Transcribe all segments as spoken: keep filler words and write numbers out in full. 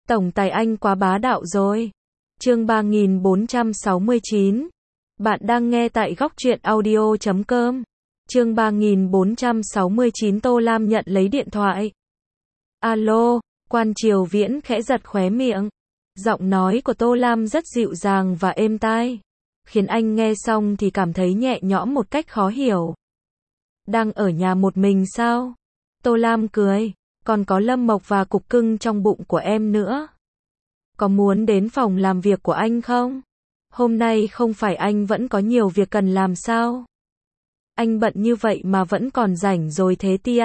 Tổng tài anh quá bá đạo rồi. Chương ba nghìn bốn trăm sáu mươi chín. Bạn đang nghe tại góc truyện audio chấm com. Chương ba nghìn bốn trăm sáu mươi chín. Tô Lam nhận lấy điện thoại. Alo, Quan Triều Viễn khẽ giật khóe miệng. Giọng nói của Tô Lam rất dịu dàng và êm tai, khiến anh nghe xong thì cảm thấy nhẹ nhõm một cách khó hiểu. Đang ở nhà một mình sao? Tô Lam cười. Còn có Lâm Mộc và cục cưng trong bụng của em nữa. Có muốn đến phòng làm việc của anh không? Hôm nay không phải anh vẫn có nhiều việc cần làm sao? Anh bận như vậy mà vẫn còn rảnh rồi thế tia.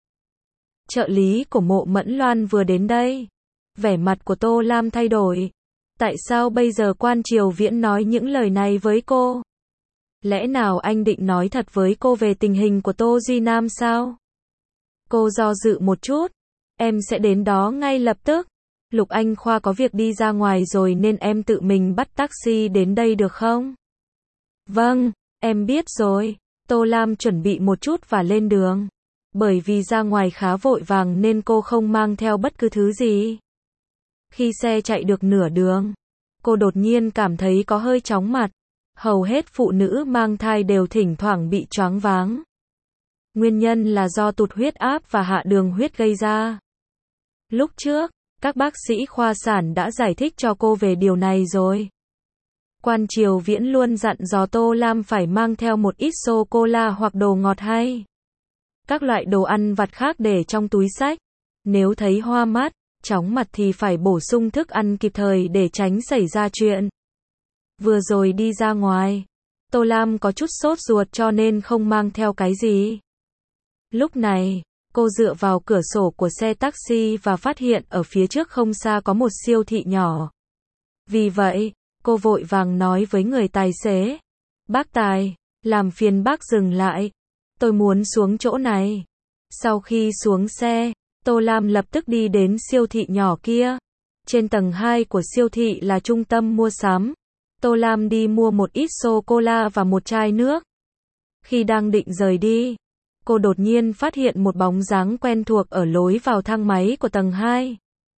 Trợ lý của Mộ Mẫn Loan vừa đến đây. Vẻ mặt của Tô Lam thay đổi. Tại sao bây giờ Quan Triều Viễn nói những lời này với cô? Lẽ nào anh định nói thật với cô về tình hình của Tô Duy Nam sao? Cô do dự một chút. Em sẽ đến đó ngay lập tức. Lục Anh Khoa có việc đi ra ngoài rồi nên em tự mình bắt taxi đến đây được không? Vâng, em biết rồi. Tô Lam chuẩn bị một chút và lên đường. Bởi vì ra ngoài khá vội vàng nên cô không mang theo bất cứ thứ gì. Khi xe chạy được nửa đường, cô đột nhiên cảm thấy có hơi chóng mặt. Hầu hết phụ nữ mang thai đều thỉnh thoảng bị choáng váng. Nguyên nhân là do tụt huyết áp và hạ đường huyết gây ra. Lúc trước, các bác sĩ khoa sản đã giải thích cho cô về điều này rồi. Quan Triều Viễn luôn dặn dò Tô Lam phải mang theo một ít sô-cô-la hoặc đồ ngọt hay các loại đồ ăn vặt khác để trong túi xách. Nếu thấy hoa mắt, chóng mặt thì phải bổ sung thức ăn kịp thời để tránh xảy ra chuyện. Vừa rồi đi ra ngoài, Tô Lam có chút sốt ruột cho nên không mang theo cái gì. Lúc này, cô dựa vào cửa sổ của xe taxi và phát hiện ở phía trước không xa có một siêu thị nhỏ. Vì vậy, cô vội vàng nói với người tài xế. Bác Tài, làm phiền bác dừng lại. Tôi muốn xuống chỗ này. Sau khi xuống xe, Tô Lam lập tức đi đến siêu thị nhỏ kia. Trên tầng hai của siêu thị là trung tâm mua sắm. Tô Lam đi mua một ít sô-cô-la và một chai nước. Khi đang định rời đi, cô đột nhiên phát hiện một bóng dáng quen thuộc ở lối vào thang máy của tầng hai.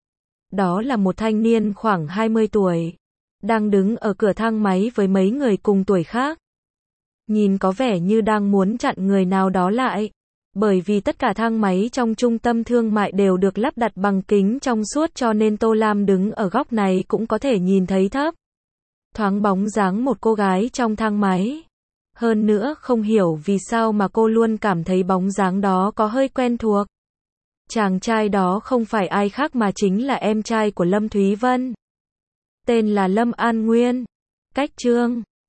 Đó là một thanh niên khoảng hai mươi tuổi, đang đứng ở cửa thang máy với mấy người cùng tuổi khác. Nhìn có vẻ như đang muốn chặn người nào đó lại, bởi vì tất cả thang máy trong trung tâm thương mại đều được lắp đặt bằng kính trong suốt cho nên Tô Lam đứng ở góc này cũng có thể nhìn thấy thấp thoáng bóng dáng một cô gái trong thang máy. Hơn nữa không hiểu vì sao mà cô luôn cảm thấy bóng dáng đó có hơi quen thuộc. Chàng trai đó không phải ai khác mà chính là em trai của Lâm Thúy Vân. Tên là Lâm An Nguyên. Cách chương